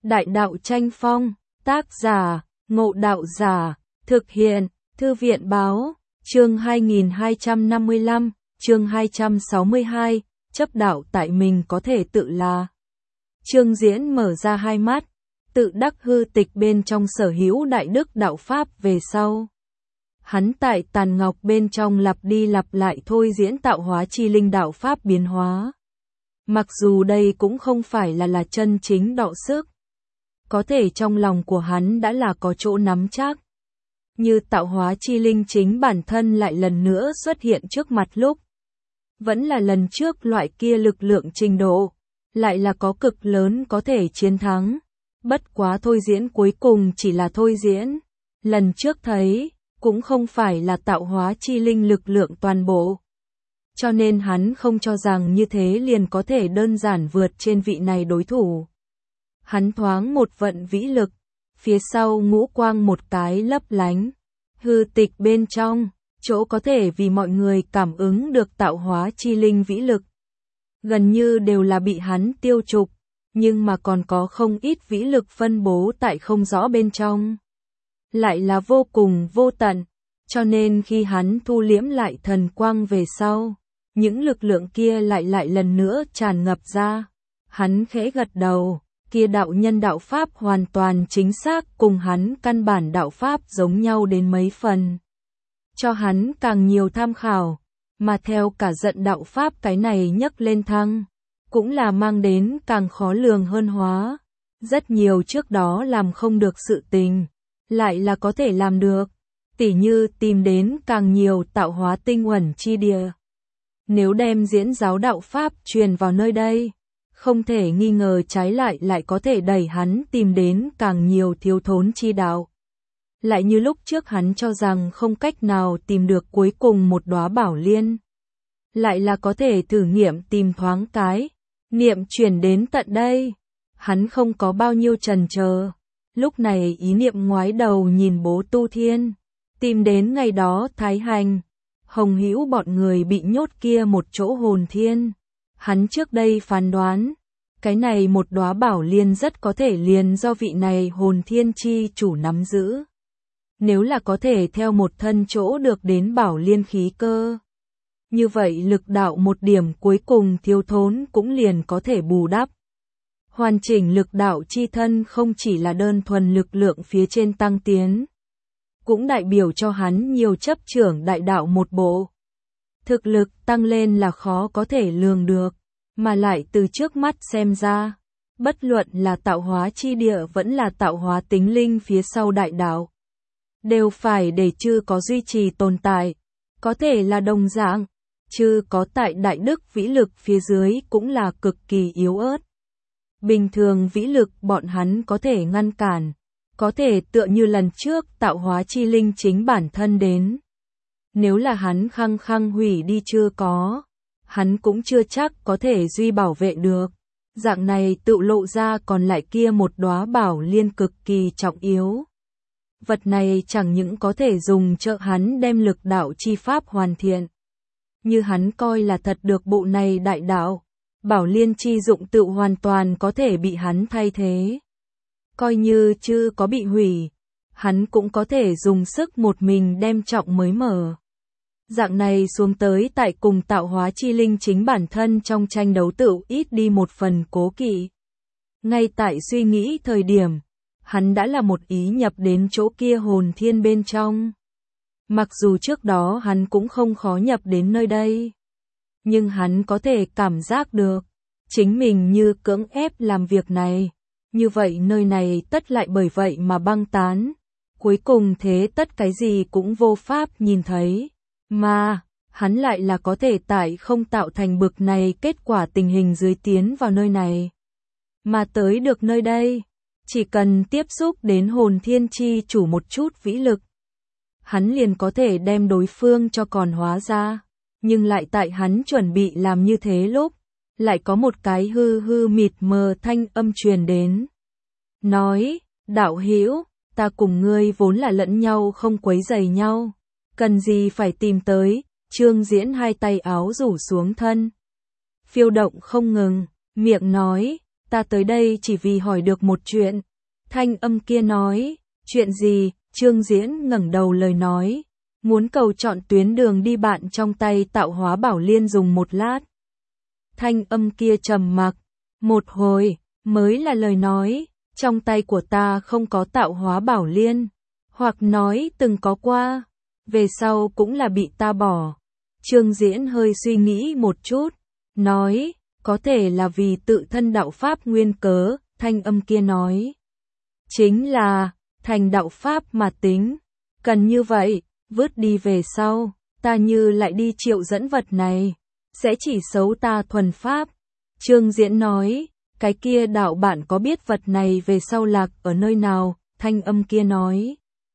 Đại đạo tranh phong, tác giả, Ngộ Đạo Giả, thực hiện, Thư viện báo, chương 2255, chương 262, chấp đạo tại mình có thể tự là. Trương Diễn mở ra hai mắt, tự đắc hư tịch bên trong sở hữu đại đức đạo pháp về sau. Hắn tại tàn ngọc bên trong lặp đi lặp lại thôi diễn tạo hóa chi linh đạo pháp biến hóa. Mặc dù đây cũng không phải là chân chính đọ sức. Có thể trong lòng của hắn đã là có chỗ nắm chắc. Như tạo hóa chi linh chính bản thân lại lần nữa xuất hiện trước mặt lúc. Vẫn là lần trước loại kia lực lượng trình độ. Lại là có cực lớn có thể chiến thắng. Bất quá thôi diễn cuối cùng chỉ là thôi diễn. Lần trước thấy, cũng không phải là tạo hóa chi linh lực lượng toàn bộ. Cho nên hắn không cho rằng như thế liền có thể đơn giản vượt trên vị này đối thủ. Hắn thoáng một vận vĩ lực, phía sau ngũ quang một cái lấp lánh. Hư tịch bên trong, chỗ có thể vì mọi người cảm ứng được tạo hóa chi linh vĩ lực. Gần như đều là bị hắn tiêu trục, nhưng mà còn có không ít vĩ lực phân bố tại không rõ bên trong. Lại là vô cùng vô tận, cho nên khi hắn thu liễm lại thần quang về sau, những lực lượng kia lại lần nữa tràn ngập ra. Hắn khẽ gật đầu, kia đạo nhân đạo pháp hoàn toàn chính xác cùng hắn căn bản đạo pháp giống nhau đến mấy phần. Cho hắn càng nhiều tham khảo, mà theo cả giận đạo pháp cái này nhấc lên thăng, cũng là mang đến càng khó lường hơn hóa. Rất nhiều trước đó làm không được sự tình, lại là có thể làm được, tỉ như tìm đến càng nhiều tạo hóa tinh uẩn chi địa. Nếu đem diễn giáo đạo pháp truyền vào nơi đây, không thể nghi ngờ trái lại có thể đẩy hắn tìm đến càng nhiều thiếu thốn chi đạo. Lại như lúc trước hắn cho rằng không cách nào tìm được cuối cùng một đóa bảo liên. Lại là có thể thử nghiệm tìm thoáng cái, niệm chuyển đến tận đây. Hắn không có bao nhiêu chần chờ. Lúc này ý niệm ngoái đầu nhìn Bố Tu Thiên, tìm đến ngày đó Thái Hành, Hồng Hữu bọn người bị nhốt kia một chỗ hồn thiên. Hắn trước đây phán đoán, cái này một đóa bảo liên rất có thể liền do vị này hồn thiên chi chủ nắm giữ. Nếu là có thể theo một thân chỗ được đến bảo liên khí cơ, như vậy lực đạo một điểm cuối cùng thiếu thốn cũng liền có thể bù đắp. Hoàn chỉnh lực đạo chi thân không chỉ là đơn thuần lực lượng phía trên tăng tiến, cũng đại biểu cho hắn nhiều chấp trưởng đại đạo một bộ. Thực lực tăng lên là khó có thể lường được, mà lại từ trước mắt xem ra, bất luận là tạo hóa chi địa vẫn là tạo hóa tính linh phía sau đại đạo, đều phải để chư có duy trì tồn tại, có thể là đồng dạng, chư có tại đại đức vĩ lực phía dưới cũng là cực kỳ yếu ớt. Bình thường vĩ lực bọn hắn có thể ngăn cản, có thể tựa như lần trước tạo hóa chi linh chính bản thân đến. Nếu là hắn khăng khăng hủy đi chưa có, hắn cũng chưa chắc có thể duy bảo vệ được. Dạng này tự lộ ra còn lại kia một đóa bảo liên cực kỳ trọng yếu. Vật này chẳng những có thể dùng trợ hắn đem lực đạo chi pháp hoàn thiện. Như hắn coi là thật được bộ này đại đạo, bảo liên chi dụng tự hoàn toàn có thể bị hắn thay thế. Coi như chưa có bị hủy, hắn cũng có thể dùng sức một mình đem trọng mới mở. Dạng này xuống tới tại cùng tạo hóa chi linh chính bản thân trong tranh đấu tự ít đi một phần cố kỵ. Ngay tại suy nghĩ thời điểm, hắn đã là một ý nhập đến chỗ kia hồn thiên bên trong. Mặc dù trước đó hắn cũng không khó nhập đến nơi đây, nhưng hắn có thể cảm giác được, chính mình như cưỡng ép làm việc này. Như vậy nơi này tất lại bởi vậy mà băng tán. Cuối cùng thế tất cái gì cũng vô pháp nhìn thấy. Mà, hắn lại là có thể tại không tạo thành bực này kết quả tình hình dưới tiến vào nơi này. Mà tới được nơi đây, chỉ cần tiếp xúc đến hồn thiên chi chủ một chút vĩ lực. Hắn liền có thể đem đối phương cho còn hóa ra. Nhưng lại tại hắn chuẩn bị làm như thế lúc, lại có một cái hư mịt mờ thanh âm truyền đến. Nói, đạo hữu, ta cùng ngươi vốn là lẫn nhau không quấy rầy nhau. Cần gì phải tìm tới. Trương Diễn hai tay áo rủ xuống thân, phiêu động không ngừng, miệng nói, ta tới đây chỉ vì hỏi được một chuyện. Thanh âm kia nói, chuyện gì? Trương Diễn ngẩng đầu lời nói, muốn cầu chọn tuyến đường đi bạn trong tay Tạo Hóa Bảo Liên dùng một lát. Thanh âm kia trầm mặc, một hồi, mới là lời nói, trong tay của ta không có Tạo Hóa Bảo Liên, hoặc nói từng có qua, về sau cũng là bị ta bỏ. Trương Diễn hơi suy nghĩ một chút, nói, có thể là vì tự thân đạo pháp nguyên cớ. Thanh âm kia nói, chính là thành đạo pháp mà tính, cần như vậy, vứt đi về sau, ta như lại đi triệu dẫn vật này, sẽ chỉ xấu ta thuần pháp. Trương Diễn nói, cái kia đạo bạn có biết vật này về sau lạc ở nơi nào? Thanh âm kia nói,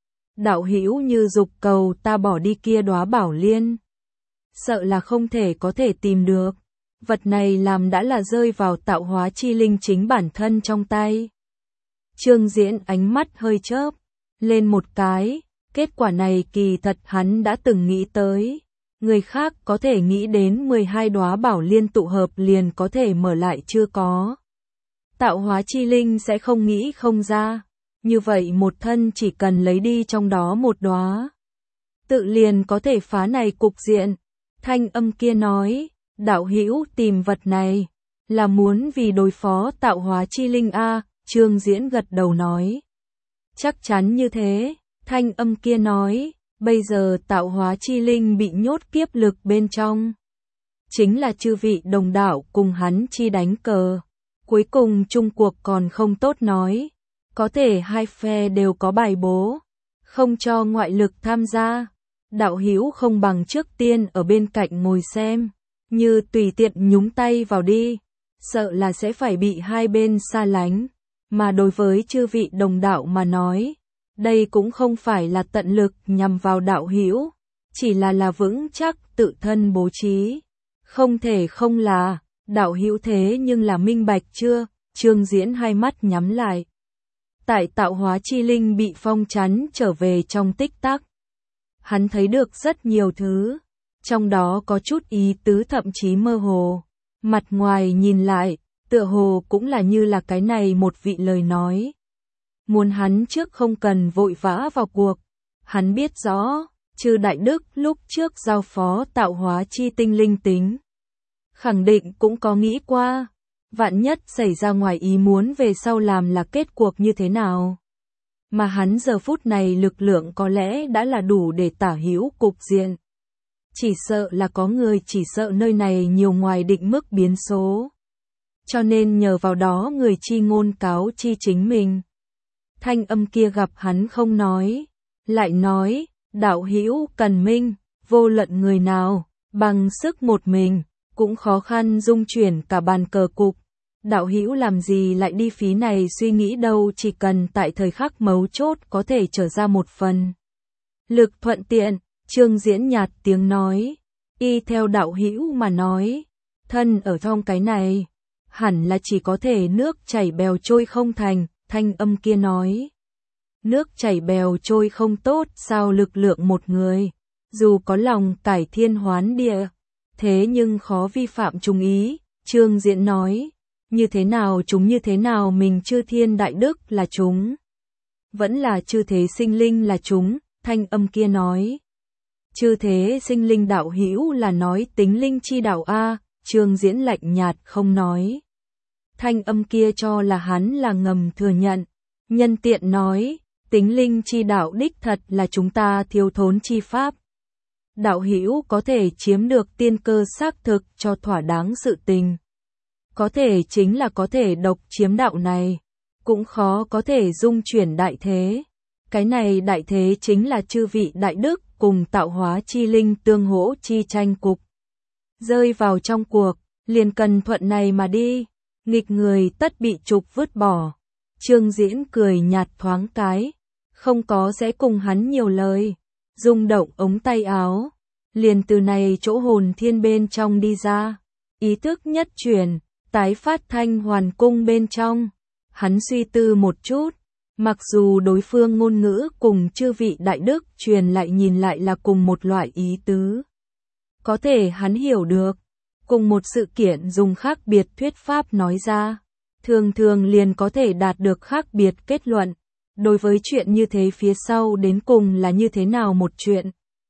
đạo hữu như dục cầu ta bỏ đi kia đóa bảo liên, sợ là không thể có thể tìm được. Vật này làm đã là rơi vào Tạo Hóa chi linh chính bản thân trong tay. Trương Diễn ánh mắt hơi chớp lên một cái, kết quả này kỳ thật hắn đã từng nghĩ tới. Người khác có thể nghĩ đến 12 đóa bảo liên tụ hợp liền có thể mở lại chưa có. Tạo Hóa chi linh sẽ không nghĩ không ra. Như vậy một thân chỉ cần lấy đi trong đó một đóa, tự liền có thể phá này cục diện. Thanh âm kia nói, đạo hữu tìm vật này, là muốn vì đối phó Tạo Hóa chi linh a? Trương Diễn gật đầu nói, chắc chắn như thế. Thanh âm kia nói, bây giờ Tạo Hóa chi linh bị nhốt kiếp lực bên trong, chính là chư vị đồng đạo cùng hắn chi đánh cờ, cuối cùng chung cuộc còn không tốt nói, có thể hai phe đều có bài bố, không cho ngoại lực tham gia. Đạo hữu không bằng trước tiên ở bên cạnh ngồi xem, như tùy tiện nhúng tay vào đi, sợ là sẽ phải bị hai bên xa lánh. Mà đối với chư vị đồng đạo mà nói, đây cũng không phải là tận lực nhằm vào đạo hữu, chỉ là vững chắc tự thân bố trí. Không thể không là, đạo hữu thế nhưng là minh bạch chưa? Trương Diễn hai mắt nhắm lại. Tại Tạo Hóa chi linh bị phong chắn trở về trong tích tắc, hắn thấy được rất nhiều thứ, trong đó có chút ý tứ thậm chí mơ hồ. Mặt ngoài nhìn lại, tựa hồ cũng là như là cái này một vị lời nói. Muốn hắn trước không cần vội vã vào cuộc. Hắn biết rõ, chư đại đức lúc trước giao phó Tạo Hóa chi tinh linh tính, khẳng định cũng có nghĩ qua, vạn nhất xảy ra ngoài ý muốn về sau làm là kết cuộc như thế nào. Mà hắn giờ phút này lực lượng có lẽ đã là đủ để tả hữu cục diện. Chỉ sợ là có người chỉ sợ nơi này nhiều ngoài định mức biến số, cho nên nhờ vào đó người chi ngôn cáo chi chính mình. Thanh âm kia gặp hắn không nói, lại nói, đạo hữu cần minh, vô luận người nào, bằng sức một mình, cũng khó khăn dung chuyển cả bàn cờ cục. Đạo hữu làm gì lại đi phí này suy nghĩ đâu, chỉ cần tại thời khắc mấu chốt có thể trở ra một phần lực thuận tiện. Trương Diễn nhạt tiếng nói, y theo đạo hữu mà nói, thân ở trong cái này, hẳn là chỉ có thể nước chảy bèo trôi không thành. Thanh âm kia nói, nước chảy bèo trôi không tốt sao? Lực lượng một người, dù có lòng cải thiên hoán địa, thế nhưng khó vi phạm chung ý. Trương Diễn nói, như thế nào chúng như thế nào, mình chư thiên đại đức là chúng, vẫn là chư thế sinh linh là chúng? Thanh âm kia nói, chư thế sinh linh đạo hữu là nói tính linh chi đạo a? Trương Diễn lạnh nhạt không nói. Thanh âm kia cho là hắn là ngầm thừa nhận, nhân tiện nói, tính linh chi đạo đích thật là chúng ta thiếu thốn chi pháp. Đạo hữu có thể chiếm được tiên cơ xác thực cho thỏa đáng sự tình, có thể chính là có thể độc chiếm đạo này, cũng khó có thể dung chuyển đại thế. Cái này đại thế chính là chư vị đại đức cùng Tạo Hóa chi linh tương hỗ chi tranh cục. Rơi vào trong cuộc, liền cần thuận này mà đi, nghịch người tất bị trục vứt bỏ. Trương Diễn cười nhạt thoáng cái, không có sẽ cùng hắn nhiều lời, rung động ống tay áo, liền từ này chỗ hồn thiên bên trong đi ra, ý thức nhất chuyển, tái phát thanh hoàn cung bên trong. Hắn suy tư một chút, mặc dù đối phương ngôn ngữ cùng chư vị đại đức truyền lại nhìn lại là cùng một loại ý tứ, có thể hắn hiểu được, cùng một sự kiện dùng khác biệt thuyết pháp nói ra, thường thường liền có thể đạt được khác biệt kết luận. Đối với chuyện như thế phía sau đến cùng là như thế nào một chuyện.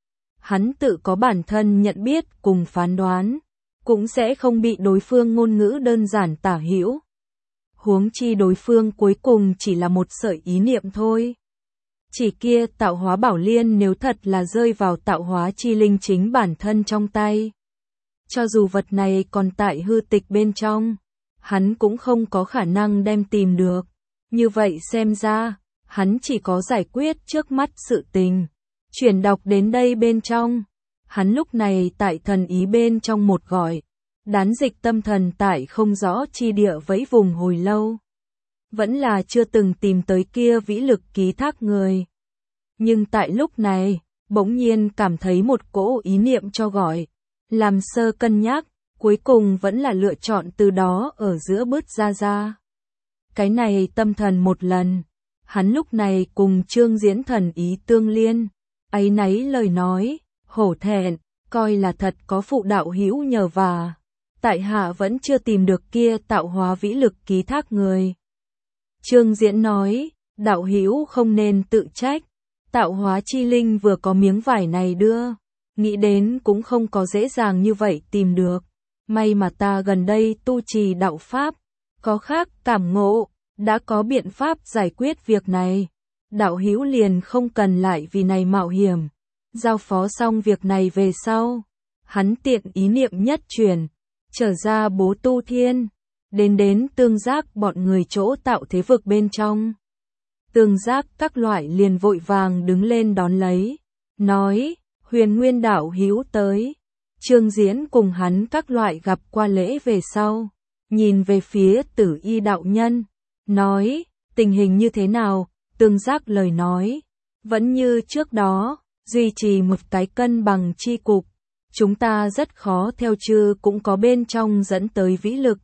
Hắn tự có bản thân nhận biết cùng phán đoán, cũng sẽ không bị đối phương ngôn ngữ đơn giản tả hữu. Huống chi đối phương cuối cùng chỉ là một sợi ý niệm thôi. Chỉ kia tạo hóa bảo liên nếu thật là rơi vào tạo hóa chi linh chính bản thân trong tay. Cho dù vật này còn tại hư tịch bên trong, hắn cũng không có khả năng đem tìm được. Như vậy xem ra, hắn chỉ có giải quyết trước mắt sự tình. Chuyển đọc đến đây bên trong, hắn lúc này tại thần ý bên trong một gọi, đán dịch tâm thần tại không rõ chi địa vẫy vùng hồi lâu. Vẫn là chưa từng tìm tới kia vĩ lực ký thác người. Nhưng tại lúc này, bỗng nhiên cảm thấy một cỗ ý niệm cho gọi, làm sơ cân nhắc, cuối cùng vẫn là lựa chọn từ đó ở giữa bứt ra. Cái này tâm thần một lần, hắn lúc này cùng Trương Diễn thần ý tương liên, áy náy lời nói, hổ thẹn, coi là thật có phụ đạo hữu nhờ vả. Tại hạ vẫn chưa tìm được kia tạo hóa vĩ lực ký thác người. Trương Diễn nói, đạo hữu không nên tự trách, tạo hóa chi linh vừa có miếng vải này đưa, nghĩ đến cũng không có dễ dàng như vậy tìm được. May mà ta gần đây tu trì đạo pháp, có khác cảm ngộ, đã có biện pháp giải quyết việc này. Đạo hữu liền không cần lại vì này mạo hiểm. Giao phó xong việc này về sau, hắn tiện ý niệm nhất chuyển, trở ra bố tu thiên, đến tương giác bọn người chỗ tạo thế vực bên trong. Tương giác các loại liền vội vàng đứng lên đón lấy, nói, Huyền Nguyên đạo hữu tới. Trương Diễn cùng hắn các loại gặp qua lễ về sau, nhìn về phía Tử Y đạo nhân, nói, tình hình như thế nào? Tương giác lời nói, vẫn như trước đó, duy trì một cái cân bằng chi cục, chúng ta rất khó theo chứ cũng có bên trong dẫn tới vĩ lực.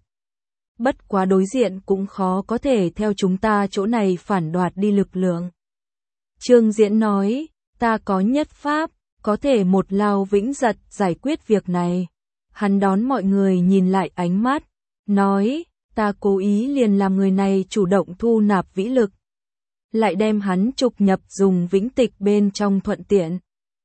Bất quá đối diện cũng khó có thể theo chúng ta chỗ này phản đoạt đi lực lượng. Trương Diễn nói, ta có nhất pháp, có thể một lao vĩnh giật giải quyết việc này. Hắn đón mọi người nhìn lại ánh mắt, nói, ta cố ý liền làm người này chủ động thu nạp vĩ lực, lại đem hắn trục nhập dùng vĩnh tịch bên trong thuận tiện.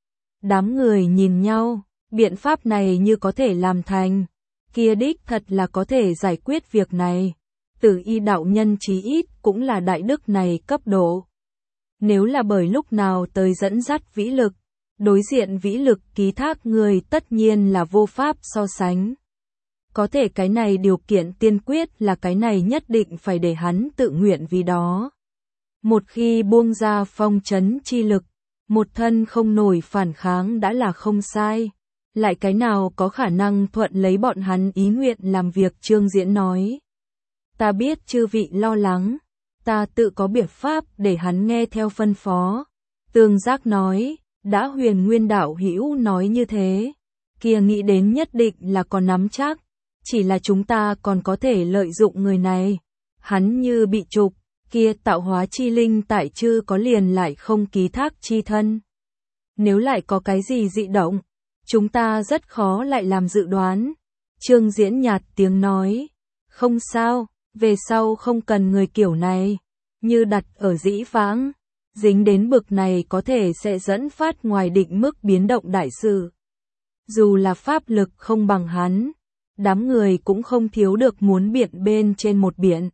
Đám người nhìn nhau, biện pháp này như có thể làm thành, kia đích thật là có thể giải quyết việc này. Tử Y đạo nhân chí ít cũng là đại đức này cấp độ. Nếu là bởi lúc nào tới dẫn dắt vĩ lực, đối diện vĩ lực ký thác người tất nhiên là vô pháp so sánh. Có thể cái này điều kiện tiên quyết là cái này nhất định phải để hắn tự nguyện vì đó. Một khi buông ra phong trấn chi lực, một thân không nổi phản kháng đã là không sai. Lại cái nào có khả năng thuận lấy bọn hắn ý nguyện làm việc. Trương Diễn nói. Ta biết chư vị lo lắng, ta tự có biện pháp để hắn nghe theo phân phó. Tương giác nói, đã Huyền Nguyên đạo hữu nói như thế, kia nghĩ đến nhất định là còn nắm chắc, chỉ là chúng ta còn có thể lợi dụng người này. Hắn như bị trục, kia tạo hóa chi linh tại chư có liền lại không ký thác chi thân. Nếu lại có cái gì dị động, chúng ta rất khó lại làm dự đoán. Trương Diễn nhạt tiếng nói, không sao, về sau không cần người kiểu này, như đặt ở dĩ vãng, dính đến bực này có thể sẽ dẫn phát ngoài định mức biến động đại sự. Dù là pháp lực không bằng hắn, đám người cũng không thiếu được muốn biện bên trên một biện.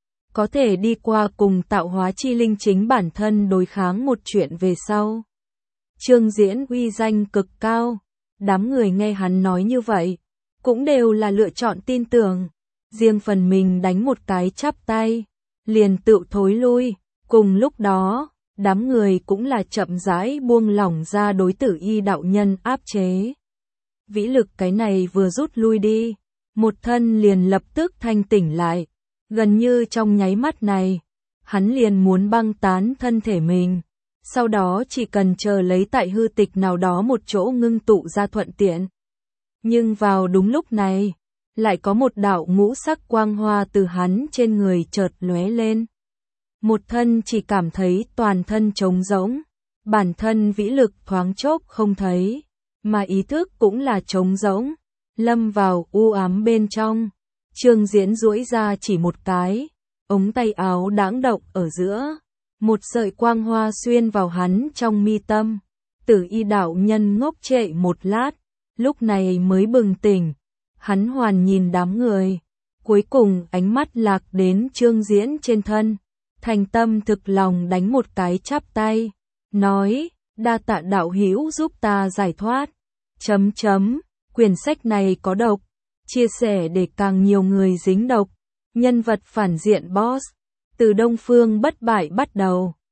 Có thể đi qua cùng tạo hóa chi linh chính bản thân đối kháng một chuyện về sau. Trương Diễn uy danh cực cao, đám người nghe hắn nói như vậy, cũng đều là lựa chọn tin tưởng, riêng phần mình đánh một cái chắp tay, liền tự thối lui. Cùng lúc đó, đám người cũng là chậm rãi buông lỏng ra đối Tử Y đạo nhân áp chế. Vĩ lực cái này vừa rút lui đi, một thân liền lập tức thanh tỉnh lại, gần như trong nháy mắt này, hắn liền muốn băng tán thân thể mình, sau đó chỉ cần chờ lấy tại hư tịch nào đó một chỗ ngưng tụ ra thuận tiện. Nhưng vào đúng lúc này, lại có một đạo ngũ sắc quang hoa từ hắn trên người chợt lóe lên. Một thân chỉ cảm thấy toàn thân trống rỗng, bản thân vĩ lực thoáng chốc không thấy, mà ý thức cũng là trống rỗng, lâm vào u ám bên trong. Trương Diễn duỗi ra chỉ một cái, ống tay áo đãng động ở giữa, một sợi quang hoa xuyên vào hắn trong mi tâm. Tử Y đạo nhân ngốc trệ một lát, lúc này mới bừng tỉnh, hắn hoàn nhìn đám người, cuối cùng ánh mắt lạc đến Trương Diễn trên thân, thành tâm thực lòng đánh một cái chắp tay, nói, đa tạ đạo hữu giúp ta giải thoát. Quyển sách này có độc, chia sẻ để càng nhiều người dính độc. Nhân vật phản diện boss, từ Đông Phương bất bại bắt đầu.